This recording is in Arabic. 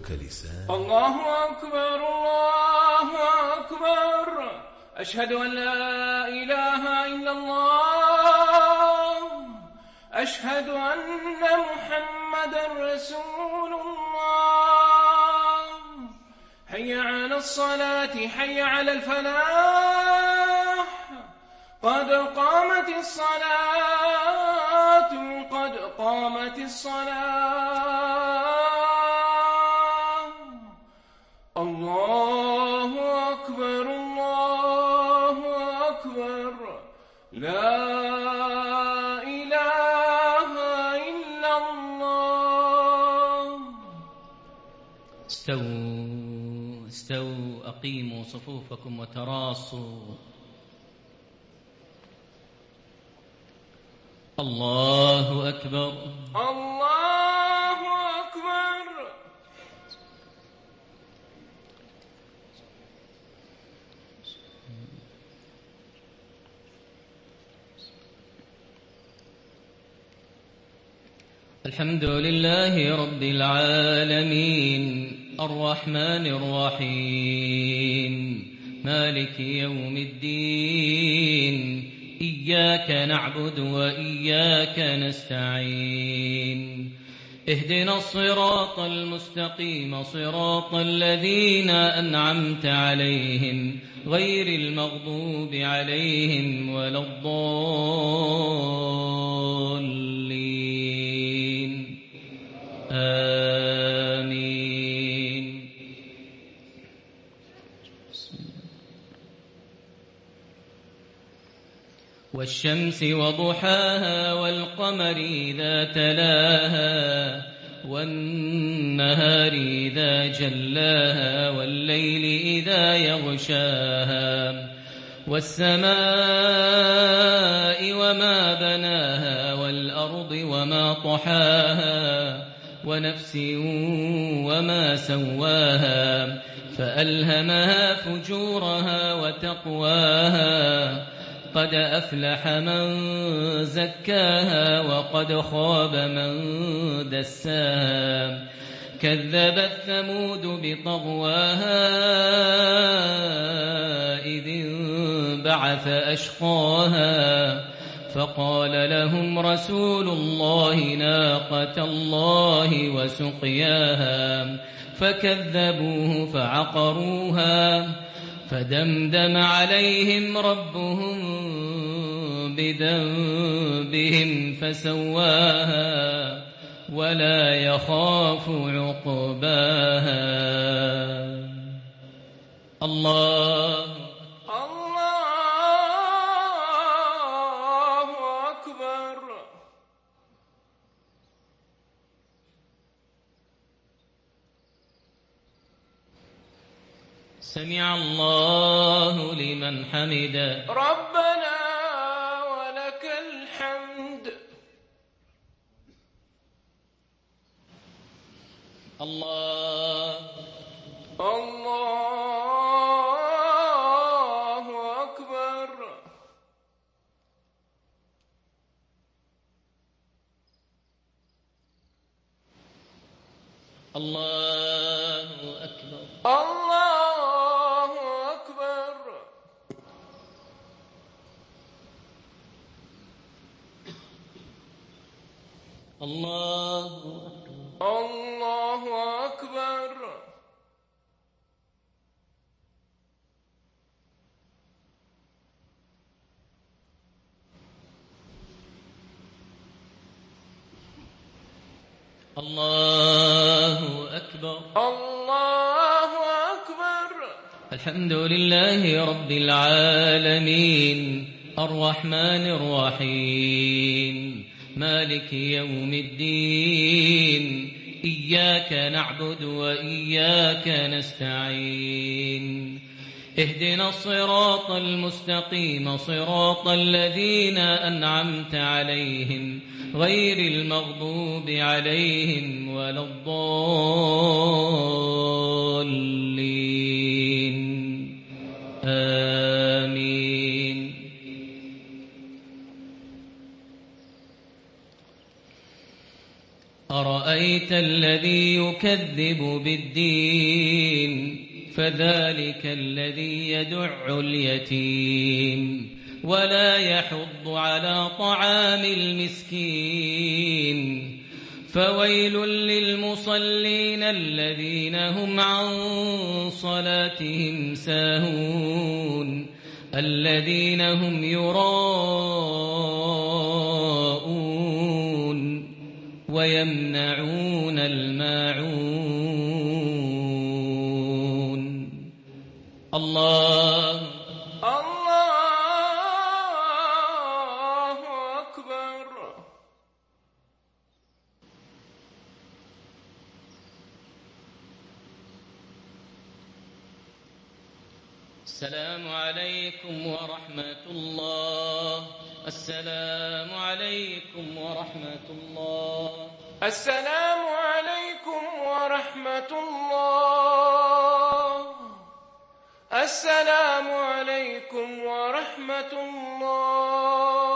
لك لسان. الله أكبر الله أكبر، أشهد أن لا إله إلا الله، أشهد أن محمدا رسول الله. حي على الصلاة حي على الفلاح، قد قامت الصلاة قد قامت الصلاة. الله أكبر الله أكبر، لا إله إلا الله. استووا استووا، أقيموا صفوفكم وتراصوا. الله أكبر الله أكبر. الحمد لله رب العالمين، الرحمن الرحيم، مالك يوم الدين، إياك نعبد وإياك نستعين. اهدنا الصراط المستقيم، صراط الذين أنعمت عليهم، غير المغضوب عليهم ولا الضالين، آمين. والشمس وضحاها، والقمر إذا تلاها، والنهار إذا جلاها، والليل إذا يغشاها، والسماء وما بناها، والأرض وما طحاها، ونفس وما سواها، فألهمها فجورها وتقواها. قد أفلح من زكاها، وقد خاب من دساها. كذبت ثمود بطغواها، إذ انبعث أشقاها، فقال لهم رسول الله ناقة الله وسقياها، فكذبوه فعقروها، فدمدم عليهم ربهم بذنبهم فسواها، ولا يخاف عقباها. الله أكبر. سمع الله لمن حمده، ربنا ولك الحمد. الله أكبر. الله أكبر. الله أكبر. الله أكبر. الله أكبر. الله أكبر. الحمد لله رب العالمين، الرحمن الرحيم، مالك يوم الدين، إياك نعبد وإياك نستعين. اهدنا الصراط المستقيم، صراط الذين أنعمت عليهم، غير المغضوب عليهم ولا الضالين، آمين. أَرَأَيْتَ الَّذِي يُكَذِّبُ بِالدِّينِ فَذَلِكَ الَّذِي يَدُعُّ الْيَتِيمَ وَلَا يَحُضُّ عَلَى طَعَامِ الْمِسْكِينِ فَوَيْلٌ لِّلْمُصَلِّينَ الَّذِينَ هُمْ عَن صَلَاتِهِمْ سَاهُونَ الَّذِينَ هُمْ يُرَاءُونَ وَيَمْنَعُونَ الْمَاعُونَ الله أكبر. السلام عليكم ورحمة الله. السلام عليكم ورحمة الله. السلام عليكم ورحمة الله. السلام عليكم ورحمة الله.